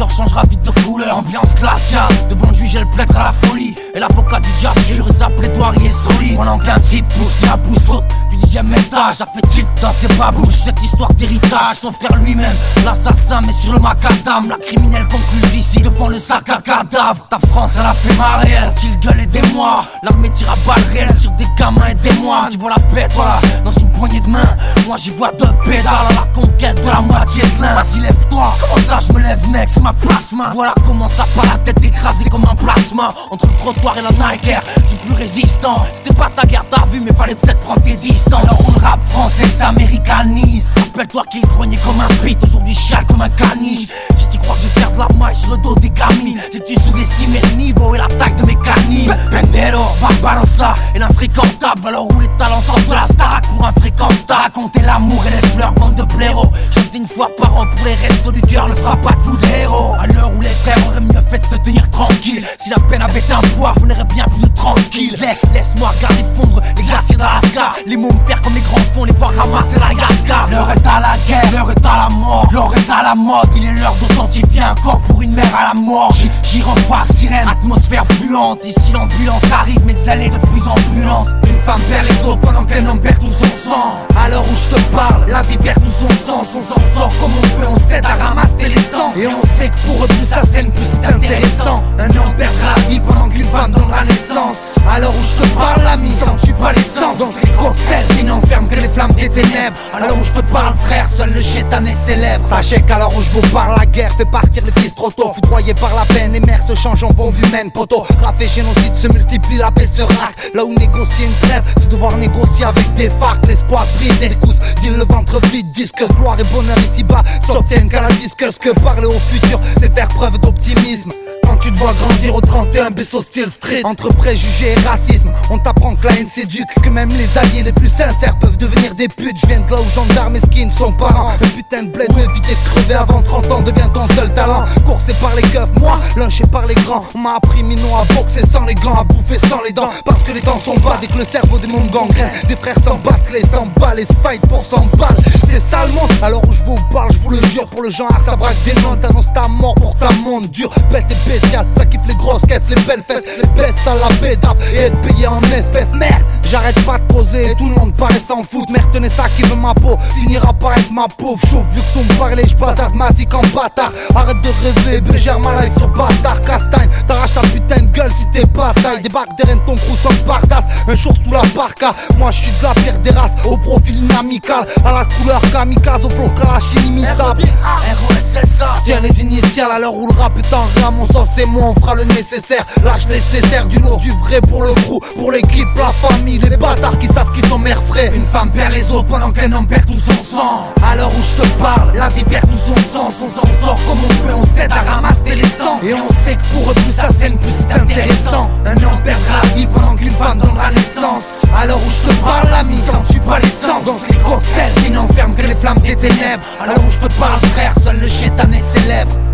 l'histoire changera vite de couleur. Ambiance glaciale, devant le juge elle plaidera la folie. Et l'avocat du diable jure et sa plaidoirie est solide. Pendant qu'un type pousse à bout saute du 10e étage, a fait tilt dans ses babouches. Cette histoire d'héritage, son frère lui-même, l'assassin met sur le macadam. La criminelle conclut suicide devant le sac à cadavre. Ta France elle a fait marée, elle gueule aidez-moi. L'armée tire à balles réelles sur des gamins aidez-moi. Tu vois la bête voilà, dans une poignée de main. Moi j'y vois deux pédales à la conquête de la moitié de l'un. Vas-y lève-toi, comment ça je me lève mec, c'est ma plasma. Voilà comment ça part la tête écrasée comme un plasma. Entre le trottoir et la Nike Air, du plus résistant. C'était pas ta guerre t'as vu mais fallait peut-être prendre tes distances. Alors où le rap français s'américanise. Rappelle-toi qu'il grognait comme un pit, aujourd'hui chale comme un caniche. Si tu crois que je vais faire de la maille sur le dos des gamines, c'est que tu sous-estimais le niveau et la taille de mes canines. Pendero, Barbarossa et l'infréquentable. Alors où les talents sortent de la Starac pour infréquentable. Raconter l'amour et les fleurs, bande de blaireaux. Chanter une fois par an pour les restos du cœur, ne fera pas de vous de héros. À l'heure où les frères auraient mieux fait de se tenir tranquille. Si la peine avait un poids, vous n'aurez bien plus de tranquille. Laisse-moi regarder fondre les glaciers d'Alaska. Les mots me faire comme les grands fonds, les voir ramasser la Yaska. L'heure est à la guerre, l'heure est à la mort, l'heure est à la mode. Il est l'heure d'authentifier un corps pour une mère à la mort. J'y renvoie sirène, atmosphère puante. Ici l'ambulance arrive mais elle est de plus en plus lente. Une femme perd les os pendant qu'un homme perd tout son sang. À l'heure où je te parle, la vie perd tout son sens. On s'en sort comme on peut, on s'aide à ramasser les sangs. Et on sait que pour eux plus ça scène plus c'est intéressant. Un homme perdra la vie pendant qu'une femme donnera naissance. À l'heure où je te parle, l'ami, ça ne tue pas l'essence. Dans ces cocktails qui n'enferment que les flammes des ténèbres. À l'heure où je te parle frère, seul le chétan est célèbre. Sachez qu'à l'heure où je vous parle, la guerre fait partir les fils trop tôt. Foudroyés par la peine, les mères se changent en bombes humaines. Poto, raf et génocide se multiplient, la paix se raque. Là où négocier une trêve, c'est devoir négocier avec des farcs. L'espoir brise et les cousses, dit le ventre vide. Disent que gloire et bonheur ici-bas s'obtiennent qu'à la disque. Ce que parler au futur, c'est faire preuve d'optimisme. Quand tu te vois grandir au 31 Besso Steel Street. Entre préjugés et racisme, on t'apprend que la haine s'éduque. Que même les alliés les plus sincères peuvent devenir des putes. Je viens de là où gendarmes et skins sont parents. Un putain de bled où éviter de crever avant 30 ans devient ton seul talent. Coursé par les keufs, moi, lynché par les grands. On m'a appris minon à boxer sans les gants, à bouffer sans les dents. Parce que les temps sont bas, dès que le cerveau des mômes gangrène. Des frères s'en battent, les 100 balles, les fight pour 100 balles. C'est ça le monde, alors où je vous parle, je vous le jure. Pour le genre, ça braque des notes, annonce ta mort pour ta monde dur. Bête et bestiale, ça kiffe les grosses caisses, les belles fesses, les baisses à la bédave et être payé en espèces. Merde, j'arrête pas de causer, tout le monde paraît s'en foutre. Merde, tenez ça qui veut ma peau, finira par être ma pauvre. Chauffe, vu que ton me parlais, j'bazarde ma zik en bâtard. Arrête de rêver, gère ma life sur bâtard. Castagne, t'arraches ta putain de gueule si t'es bataille. Débarque derrière ton crew sans bardasse, un jour sous la barca. Moi je suis de la pierre des races, au profil inamical. À la couleur kamikaze, au flow kalash inimitable. ROSSA, tiens les initiales à l'heure où le rap est en rame. Mon sens c'est moi, on fera le nécessaire. Lâche nécessaire, du lourd, du vrai pour le crew. Pour l'équipe, la famille, les bâtards qui savent qu'ils sont mères frais. Une femme perd les os pendant qu'un homme perd tout son sang. À l'heure où je te parle, la vie perd tout son sens. On s'en sort comme on peut, on s'aide à ramasser les sangs. Et on sait que pour eux plus ça scène, plus c'est intéressant. Un homme perdra la vie pendant qu'une femme donnera naissance. À l'heure où je te parle, l'ami, ça ne tue pas l'essence. Dans ces cocktails qui n'enferment que les flammes des ténèbres. À l'heure où je te parle frère, seul le chétan est célèbre.